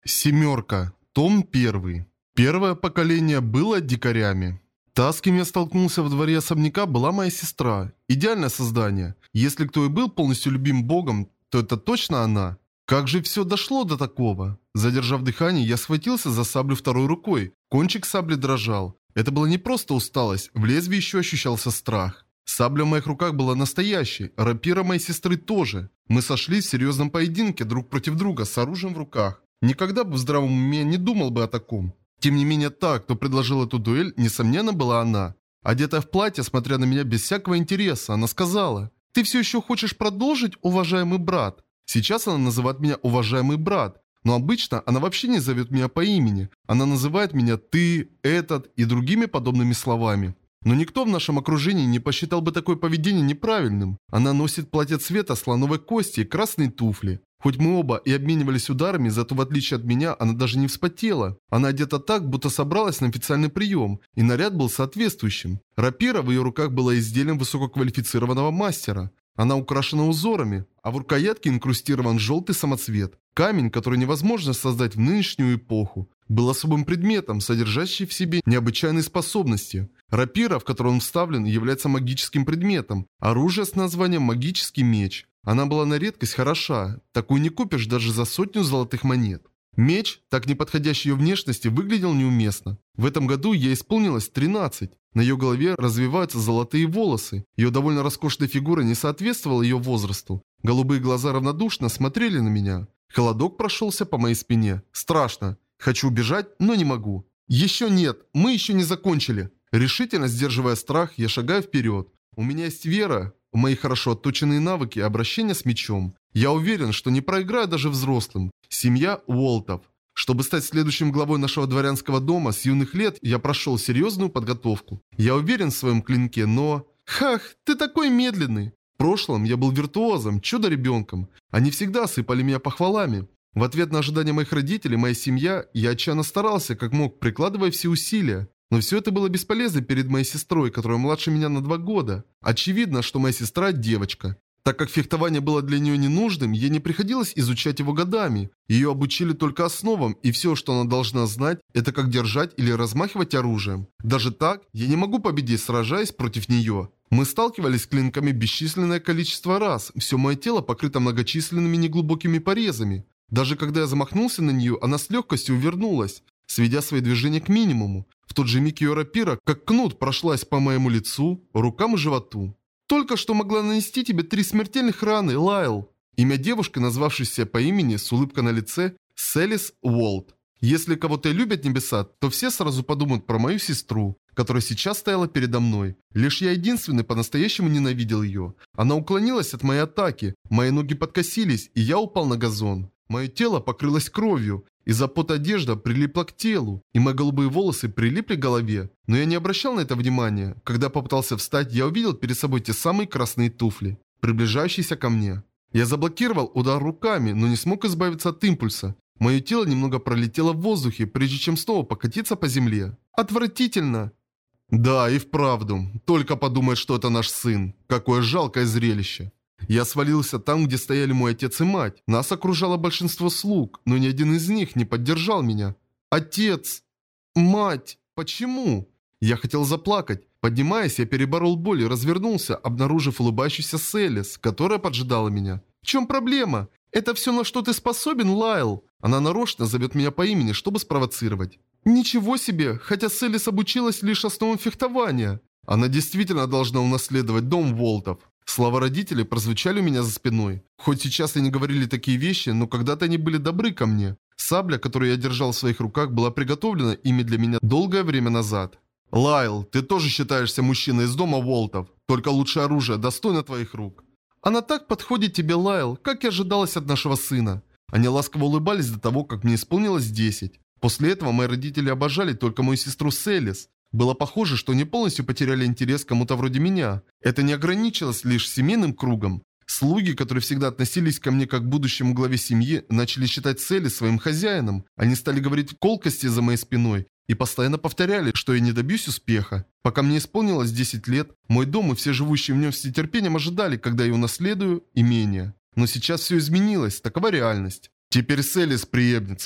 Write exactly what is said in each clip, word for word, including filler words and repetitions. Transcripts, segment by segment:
Семерка. Том первый. Первое поколение было дикарями. Та, с кем я столкнулся во дворе особняка, была моя сестра. Идеальное создание. Если кто и был полностью любим богом, то это точно она. Как же все дошло до такого? Задержав дыхание, я схватился за саблю второй рукой. Кончик сабли дрожал. Это была не просто усталость, в лезвии еще ощущался страх. Сабля в моих руках была настоящей, рапира моей сестры тоже. Мы сошлись в серьезном поединке друг против друга с оружием в руках. Никогда бы в здравом уме не думал бы о таком. Тем не менее, та, кто предложил эту дуэль, несомненно, была она. Одетая в платье, смотря на меня без всякого интереса, она сказала: «Ты все еще хочешь продолжить, уважаемый брат?» Сейчас она называет меня уважаемый брат, но обычно она вообще не зовет меня по имени. Она называет меня «ты», «этот» и другими подобными словами. Но никто в нашем окружении не посчитал бы такое поведение неправильным. Она носит платье цвета слоновой кости и красные туфли. Хоть мы оба и обменивались ударами, зато в отличие от меня, она даже не вспотела. Она одета так, будто собралась на официальный прием, и наряд был соответствующим. Рапира в ее руках была изделием высококвалифицированного мастера. Она украшена узорами, а в рукоятке инкрустирован желтый самоцвет. Камень, который невозможно создать в нынешнюю эпоху, был особым предметом, содержащим в себе необычайные способности. Рапира, в которую он вставлен, является магическим предметом. Оружие с названием «Магический меч». Она была на редкость хороша. Такую не купишь даже за сотню золотых монет. Меч, так не подходящий ее внешности, выглядел неуместно. В этом году ей исполнилось тринадцать. На ее голове развиваются золотые волосы. Ее довольно роскошная фигура не соответствовала ее возрасту. Голубые глаза равнодушно смотрели на меня. Холодок прошелся по моей спине. Страшно. Хочу убежать, но не могу. Еще нет, мы еще не закончили. Решительно сдерживая страх, я шагаю вперед. У меня есть вера в мои хорошо отточенные навыки обращения с мечом. Я уверен, что не проиграю даже взрослым. Семья Уолтов. Чтобы стать следующим главой нашего дворянского дома, с юных лет я прошел серьезную подготовку. Я уверен в своем клинке, но... Хах, ты такой медленный. В прошлом я был виртуозом, чудо-ребенком. Они всегда сыпали меня похвалами. В ответ на ожидания моих родителей, моя семья, я отчаянно старался, как мог, прикладывая все усилия. Но все это было бесполезно перед моей сестрой, которая младше меня на два года. Очевидно, что моя сестра – девочка. Так как фехтование было для нее ненужным, ей не приходилось изучать его годами. Ее обучили только основам, и все, что она должна знать, это как держать или размахивать оружием. Даже так, я не могу победить, сражаясь против нее. Мы сталкивались с клинками бесчисленное количество раз, все мое тело покрыто многочисленными неглубокими порезами. Даже когда я замахнулся на нее, она с легкостью увернулась, сведя свои движения к минимуму. В тот же миг ее рапира, как кнут, прошлась по моему лицу, рукам и животу. «Только что могла нанести тебе три смертельных раны, Лайл». Имя девушки, назвавшейся по имени, с улыбкой на лице, Селис Уолт. Если кого-то и любят небеса, то все сразу подумают про мою сестру, которая сейчас стояла передо мной. Лишь я единственный по-настоящему ненавидел ее. Она уклонилась от моей атаки, мои ноги подкосились, и я упал на газон. Мое тело покрылось кровью. Из-за пота одежда прилипла к телу, и мои голубые волосы прилипли к голове. Но я не обращал на это внимания. Когда попытался встать, я увидел перед собой те самые красные туфли, приближающиеся ко мне. Я заблокировал удар руками, но не смог избавиться от импульса. Мое тело немного пролетело в воздухе, прежде чем снова покатиться по земле. Отвратительно! Да, и вправду. Только подумай, что это наш сын. Какое жалкое зрелище. Я свалился там, где стояли мой отец и мать. Нас окружало большинство слуг, но ни один из них не поддержал меня. Отец! Мать! Почему? Я хотел заплакать. Поднимаясь, я переборол боль и развернулся, обнаружив улыбающуюся Селис, которая поджидала меня. В чем проблема? Это все, на что ты способен, Лайл? Она нарочно зовет меня по имени, чтобы спровоцировать. Ничего себе, хотя Селис обучилась лишь основам фехтования. Она действительно должна унаследовать дом Волтов. Слова родителей прозвучали у меня за спиной. Хоть сейчас они говорили такие вещи, но когда-то они были добры ко мне. Сабля, которую я держал в своих руках, была приготовлена ими для меня долгое время назад. Лайл, ты тоже считаешься мужчиной из дома Волтов. Только лучшее оружие достойно твоих рук. Она так подходит тебе, Лайл, как и ожидалось от нашего сына. Они ласково улыбались до того, как мне исполнилось десять. После этого мои родители обожали только мою сестру Селис. Было похоже, что они полностью потеряли интерес к кому-то вроде меня. Это не ограничилось лишь семейным кругом. Слуги, которые всегда относились ко мне как к будущему главе семьи, начали считать Селис своим хозяином. Они стали говорить колкости за моей спиной и постоянно повторяли, что я не добьюсь успеха. Пока мне исполнилось десять лет, мой дом и все живущие в нем с нетерпением ожидали, когда я унаследую имение. Но сейчас все изменилось, такова реальность. Теперь Селис преемница.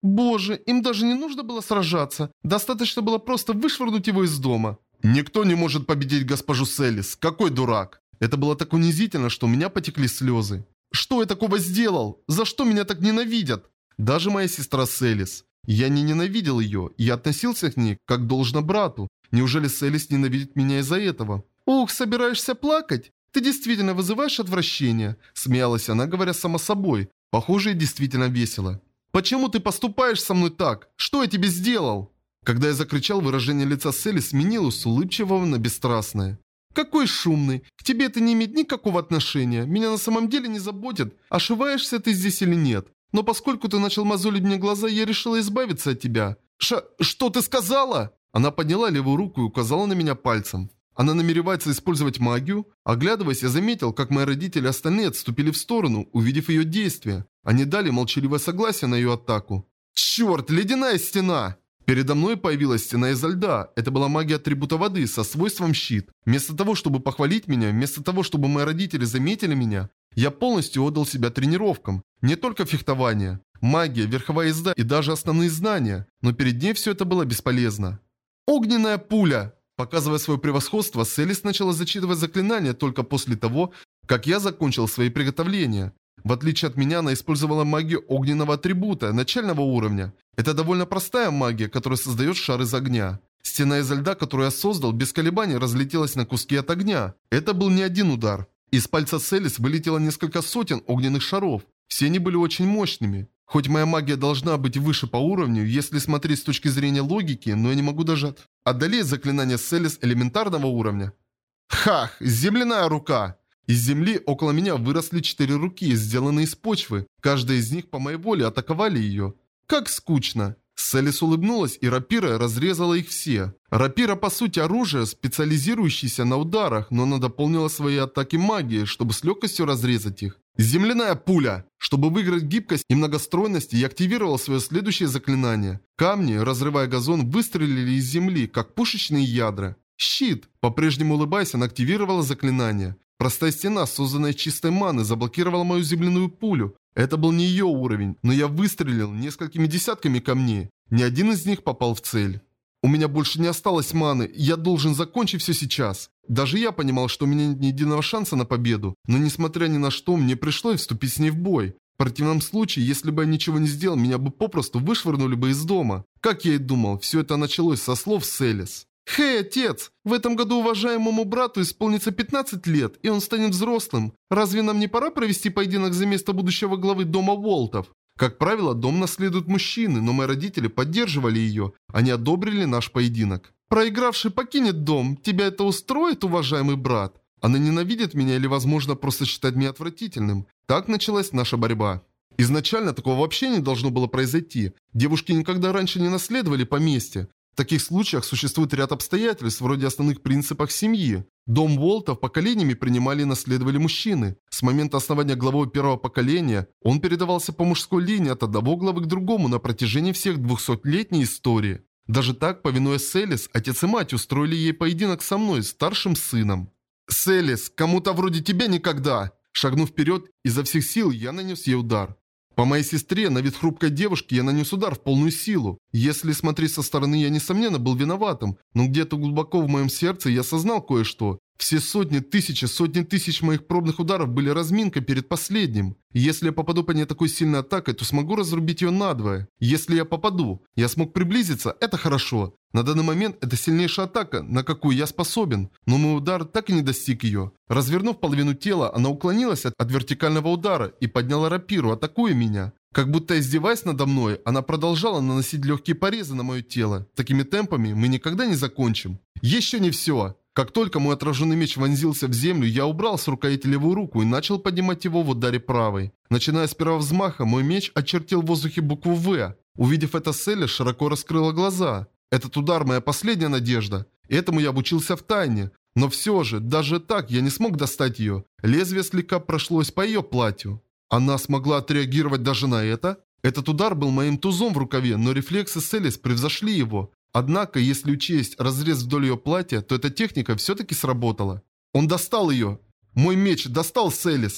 Боже, им даже не нужно было сражаться. Достаточно было просто вышвырнуть его из дома. Никто не может победить госпожу Селис. Какой дурак. Это было так унизительно, что у меня потекли слезы. Что я такого сделал? За что меня так ненавидят? Даже моя сестра Селис. Я не ненавидел ее, я относился к ней, как должно брату. Неужели Селис ненавидит меня из-за этого? Ух, собираешься плакать? Ты действительно вызываешь отвращение. Смеялась она, говоря сама собой. Похоже, ей действительно весело. Почему ты поступаешь со мной так? Что я тебе сделал? Когда я закричал, выражение лица Селис сменилось с улыбчивого на бесстрастное. Какой шумный. К тебе это не имеет никакого отношения. Меня на самом деле не заботит, ошибаешься ты здесь или нет. Но поскольку ты начал мозолить мне глаза, я решила избавиться от тебя. Ша... Что ты сказала? Она подняла левую руку и указала на меня пальцем. Она намеревается использовать магию? Оглядываясь, я заметил, как мои родители и остальные отступили в сторону, увидев ее действия. Они дали молчаливое согласие на ее атаку. Черт, ледяная стена! Передо мной появилась стена изо льда. Это была магия атрибута воды со свойством щит. Вместо того, чтобы похвалить меня, вместо того, чтобы мои родители заметили меня, я полностью отдал себя тренировкам. Не только фехтование, магия, верховая езда и даже основные знания. Но перед ней все это было бесполезно. Огненная пуля! Показывая свое превосходство, Селис начала зачитывать заклинания только после того, как я закончил свои приготовления. В отличие от меня, она использовала магию огненного атрибута, начального уровня. Это довольно простая магия, которая создает шар из огня. Стена изо льда, которую я создал, без колебаний разлетелась на куски от огня. Это был не один удар. Из пальца Селис вылетело несколько сотен огненных шаров. Все они были очень мощными. Хоть моя магия должна быть выше по уровню, если смотреть с точки зрения логики, но я не могу даже одолеть заклинание Селис элементарного уровня. Хах, земляная рука! Из земли около меня выросли четыре руки, сделанные из почвы. Каждая из них по моей воле атаковали ее. Как скучно. Селис улыбнулась, и рапира разрезала их все. Рапира по сути оружие, специализирующееся на ударах, но она дополнила свои атаки магией, чтобы с легкостью разрезать их. Земляная пуля! Чтобы выиграть гибкость и многостройность, я активировал свое следующее заклинание. Камни, разрывая газон, выстрелили из земли, как пушечные ядра. Щит! По-прежнему улыбаясь, она активировала заклинание. Простая стена, созданная из чистой маны, заблокировала мою земляную пулю. Это был не ее уровень, но я выстрелил несколькими десятками камней. Ни один из них попал в цель. У меня больше не осталось маны, я должен закончить все сейчас. Даже я понимал, что у меня нет ни единого шанса на победу, но несмотря ни на что, мне пришлось вступить с ней в бой. В противном случае, если бы я ничего не сделал, меня бы попросту вышвырнули бы из дома. Как я и думал, все это началось со слов Селис. «Хей, отец! В этом году уважаемому брату исполнится пятнадцать лет, и он станет взрослым. Разве нам не пора провести поединок за место будущего главы дома Волтов?» Как правило, дом наследуют мужчины, но мои родители поддерживали ее. Они одобрили наш поединок. «Проигравший покинет дом. Тебя это устроит, уважаемый брат?» Она ненавидит меня или, возможно, просто считает меня отвратительным. Так началась наша борьба. Изначально такого вообще не должно было произойти. Девушки никогда раньше не наследовали поместье. В таких случаях существует ряд обстоятельств, вроде основных принципов семьи. Дом Волтов поколениями принимали и наследовали мужчины. С момента основания главой первого поколения он передавался по мужской линии от одного главы к другому на протяжении всех двухсотлетней истории. Даже так, повинуясь Селис, отец и мать устроили ей поединок со мной, старшим сыном. «Селис, кому-то вроде тебя никогда!» Шагнув вперед, изо всех сил я нанес ей удар. По моей сестре, на вид хрупкой девушки, я нанес удар в полную силу. Если смотреть со стороны, я, несомненно, был виноватым, но где-то глубоко в моем сердце я осознал кое-что. Все сотни, тысячи, сотни тысяч моих пробных ударов были разминкой перед последним. И если я попаду по ней такой сильной атакой, то смогу разрубить ее надвое. Если я попаду, я смог приблизиться, это хорошо. На данный момент это сильнейшая атака, на какую я способен. Но мой удар так и не достиг ее. Развернув половину тела, она уклонилась от, от вертикального удара и подняла рапиру, атакуя меня. Как будто издеваясь надо мной, она продолжала наносить легкие порезы на мое тело. Такими темпами мы никогда не закончим. Еще не все. Как только мой отраженный меч вонзился в землю, я убрал с рукояти левую руку и начал поднимать его в ударе правой. Начиная с первого взмаха, мой меч очертил в воздухе букву «В». Увидев это, Селис широко раскрыла глаза. Этот удар моя последняя надежда. Этому я обучился в тайне. Но все же, даже так я не смог достать ее. Лезвие слегка прошлось по ее платью. Она смогла отреагировать даже на это? Этот удар был моим тузом в рукаве, но рефлексы Селис превзошли его. Однако, если учесть разрез вдоль ее платья, то эта техника все-таки сработала. Он достал ее. Мой меч достал Селис.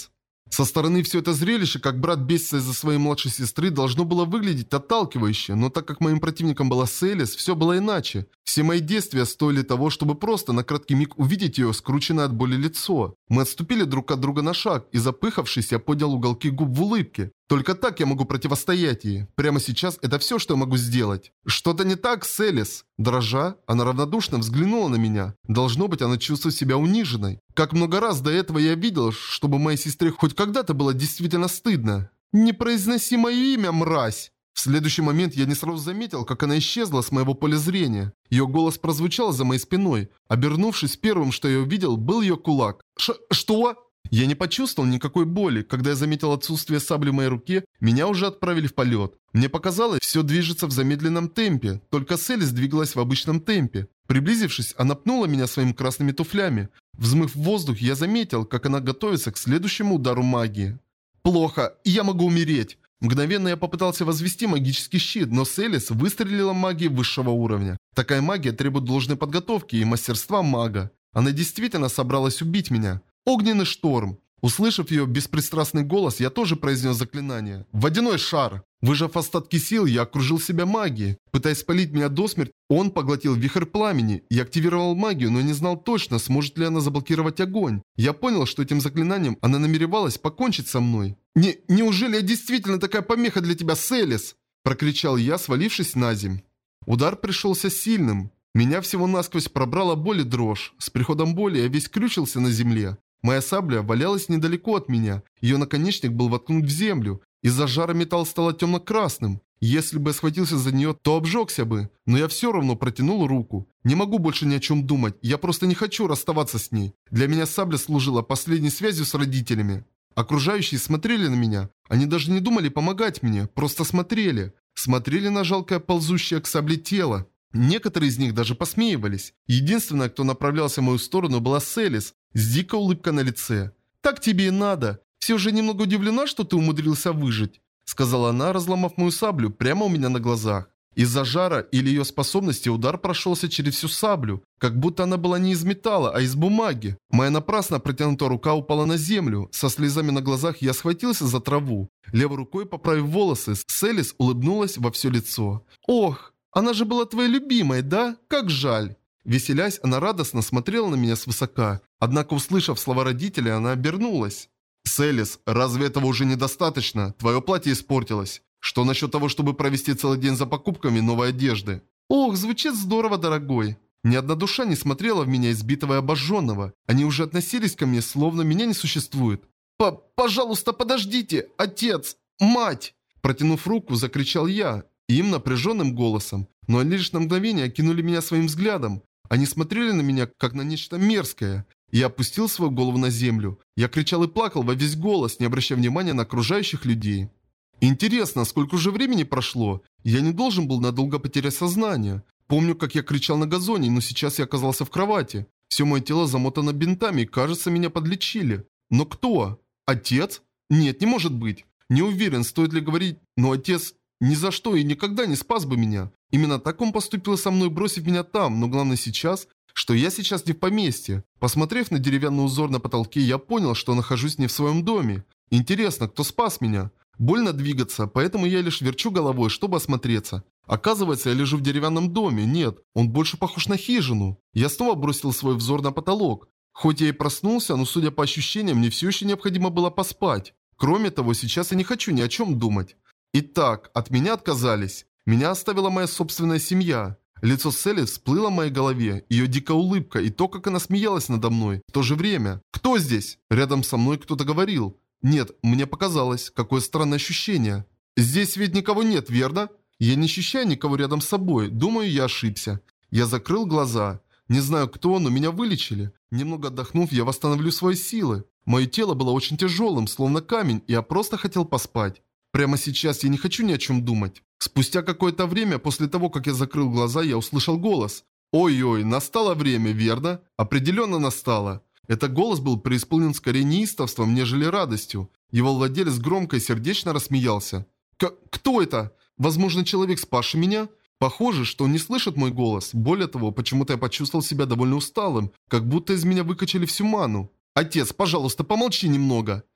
Со стороны все это зрелище, как брат бесится из-за своей младшей сестры, должно было выглядеть отталкивающе, но так как моим противником была Селис, все было иначе. Все мои действия стоили того, чтобы просто на краткий миг увидеть ее скрученное от боли лицо. Мы отступили друг от друга на шаг, и запыхавшись, я поднял уголки губ в улыбке. Только так я могу противостоять ей. Прямо сейчас это все, что я могу сделать. Что-то не так, Селис. Дрожа, она равнодушно взглянула на меня. Должно быть, она чувствует себя униженной. Как много раз до этого я видел, чтобы моей сестре хоть когда-то было действительно стыдно. «Не произноси мое имя, мразь!» В следующий момент я не сразу заметил, как она исчезла с моего поля зрения. Ее голос прозвучал за моей спиной. Обернувшись, первым, что я увидел, был ее кулак. Ш «Что?» Я не почувствовал никакой боли. Когда я заметил отсутствие сабли в моей руке, меня уже отправили в полет. Мне показалось, все движется в замедленном темпе. Только Селис двигалась в обычном темпе. Приблизившись, она пнула меня своими красными туфлями. Взмыв в воздух, я заметил, как она готовится к следующему удару магии. «Плохо, я могу умереть!» Мгновенно я попытался возвести магический щит, но Селис выстрелила магией высшего уровня. Такая магия требует должной подготовки и мастерства мага. Она действительно собралась убить меня. Огненный шторм. Услышав ее беспристрастный голос, я тоже произнес заклинание. Водяной шар. Выжав остатки сил, я окружил себя магией. Пытаясь спалить меня до смерти, он поглотил вихрь пламени. Я активировал магию, но не знал точно, сможет ли она заблокировать огонь. Я понял, что этим заклинанием она намеревалась покончить со мной. «Не, неужели я действительно такая помеха для тебя, Селис?» Прокричал я, свалившись на земь. Удар пришелся сильным. Меня всего насквозь пробрала боль и дрожь. С приходом боли я весь крючился на земле. Моя сабля валялась недалеко от меня. Ее наконечник был воткнут в землю. Из-за жара металл стал темно-красным. Если бы я схватился за нее, то обжегся бы. Но я все равно протянул руку. Не могу больше ни о чем думать. Я просто не хочу расставаться с ней. Для меня сабля служила последней связью с родителями. Окружающие смотрели на меня. Они даже не думали помогать мне. Просто смотрели. Смотрели на жалкое ползущее к сабле тело. Некоторые из них даже посмеивались. Единственная, кто направлялся в мою сторону, была Селис, с дикой улыбкой на лице. «Так тебе и надо. Все же немного удивлена, что ты умудрился выжить», сказала она, разломав мою саблю прямо у меня на глазах. Из-за жара или ее способности удар прошелся через всю саблю, как будто она была не из металла, а из бумаги. Моя напрасно протянутая рука упала на землю. Со слезами на глазах я схватился за траву. Левой рукой поправив волосы, Селис улыбнулась во все лицо. «Ох, она же была твоей любимой, да? Как жаль!» Веселясь, она радостно смотрела на меня свысока. Однако, услышав слова родителей, она обернулась. «Селис, разве этого уже недостаточно? Твое платье испортилось. Что насчет того, чтобы провести целый день за покупками новой одежды?» «Ох, звучит здорово, дорогой!» Ни одна душа не смотрела в меня избитого и обожженного. Они уже относились ко мне, словно меня не существует. П «Пожалуйста, подождите! Отец! Мать!» Протянув руку, закричал я. Им напряженным голосом. Но они лишь на мгновение окинули меня своим взглядом. Они смотрели на меня, как на нечто мерзкое. Я опустил свою голову на землю. Я кричал и плакал во весь голос, не обращая внимания на окружающих людей. Интересно, сколько уже времени прошло? Я не должен был надолго потерять сознание. Помню, как я кричал на газоне, но сейчас я оказался в кровати. Все мое тело замотано бинтами, и, кажется, меня подлечили. Но кто? Отец? Нет, не может быть. Не уверен, стоит ли говорить, но отец ни за что и никогда не спас бы меня. Именно так он поступил со мной, бросив меня там, но главное сейчас, что я сейчас не в поместье. Посмотрев на деревянный узор на потолке, я понял, что нахожусь не в своем доме. Интересно, кто спас меня? Больно двигаться, поэтому я лишь верчу головой, чтобы осмотреться. Оказывается, я лежу в деревянном доме. Нет, он больше похож на хижину. Я снова бросил свой взор на потолок. Хоть я и проснулся, но судя по ощущениям, мне все еще необходимо было поспать. Кроме того, сейчас я не хочу ни о чем думать. Итак, от меня отказались. Меня оставила моя собственная семья. Лицо Селис всплыло в моей голове, ее дикая улыбка и то, как она смеялась надо мной. В то же время, кто здесь? Рядом со мной кто-то говорил. Нет, мне показалось, какое странное ощущение. Здесь ведь никого нет, верно? Я не ощущаю никого рядом с собой, думаю, я ошибся. Я закрыл глаза. Не знаю кто, но меня вылечили. Немного отдохнув, я восстановлю свои силы. Мое тело было очень тяжелым, словно камень, и я просто хотел поспать. Прямо сейчас я не хочу ни о чем думать. Спустя какое-то время, после того, как я закрыл глаза, я услышал голос. Ой-ой, настало время, верно? Определенно настало. Этот голос был преисполнен скорее неистовством, нежели радостью. Его владелец громко и сердечно рассмеялся. К «Кто это? Возможно, человек, спасший меня?» Похоже, что он не слышит мой голос. Более того, почему-то я почувствовал себя довольно усталым, как будто из меня выкачали всю ману. «Отец, пожалуйста, помолчи немного».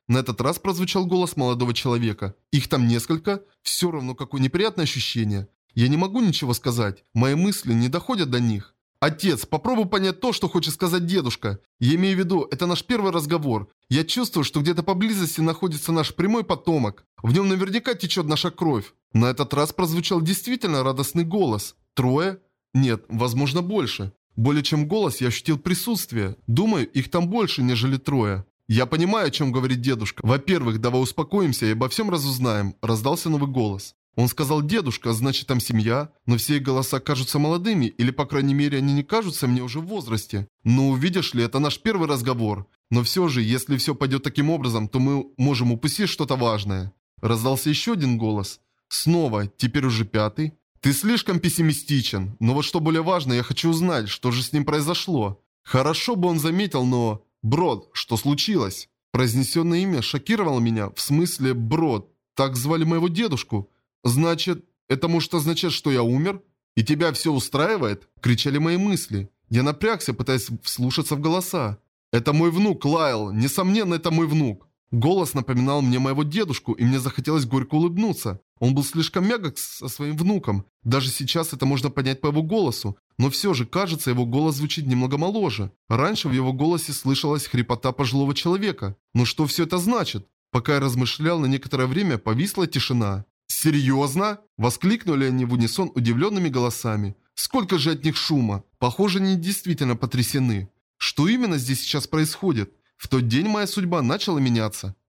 На этот раз прозвучал голос молодого человека. Их там несколько? Все равно какое неприятное ощущение. Я не могу ничего сказать. Мои мысли не доходят до них. Отец, попробуй понять то, что хочет сказать дедушка. Я имею в виду, это наш первый разговор. Я чувствую, что где-то поблизости находится наш прямой потомок. В нем наверняка течет наша кровь. На этот раз прозвучал действительно радостный голос. Трое? Нет, возможно больше. Более чем голос я ощутил присутствие. Думаю, их там больше, нежели трое. Я понимаю, о чем говорит дедушка. Во-первых, давай успокоимся и обо всем разузнаем. Раздался новый голос. Он сказал дедушка, значит там семья, но все их голоса кажутся молодыми, или по крайней мере они не кажутся мне уже в возрасте. Ну, видишь ли, это наш первый разговор. Но все же, если все пойдет таким образом, то мы можем упустить что-то важное. Раздался еще один голос. Снова, теперь уже пятый. Ты слишком пессимистичен, но вот что более важно, я хочу узнать, что же с ним произошло. Хорошо бы он заметил, но... Брод, что случилось? Произнесенное имя шокировало меня, в смысле Брод, так звали моего дедушку. Значит, это может означать, что я умер? И тебя все устраивает? Кричали мои мысли. Я напрягся, пытаясь вслушаться в голоса. Это мой внук, Лайл, несомненно, это мой внук. Голос напоминал мне моего дедушку, и мне захотелось горько улыбнуться. Он был слишком мягок со своим внуком. Даже сейчас это можно понять по его голосу. Но все же, кажется, его голос звучит немного моложе. Раньше в его голосе слышалась хрипота пожилого человека. Но что все это значит? Пока я размышлял, на некоторое время повисла тишина. «Серьезно?» – воскликнули они в унисон удивленными голосами. «Сколько же от них шума! Похоже, они действительно потрясены. Что именно здесь сейчас происходит? В тот день моя судьба начала меняться.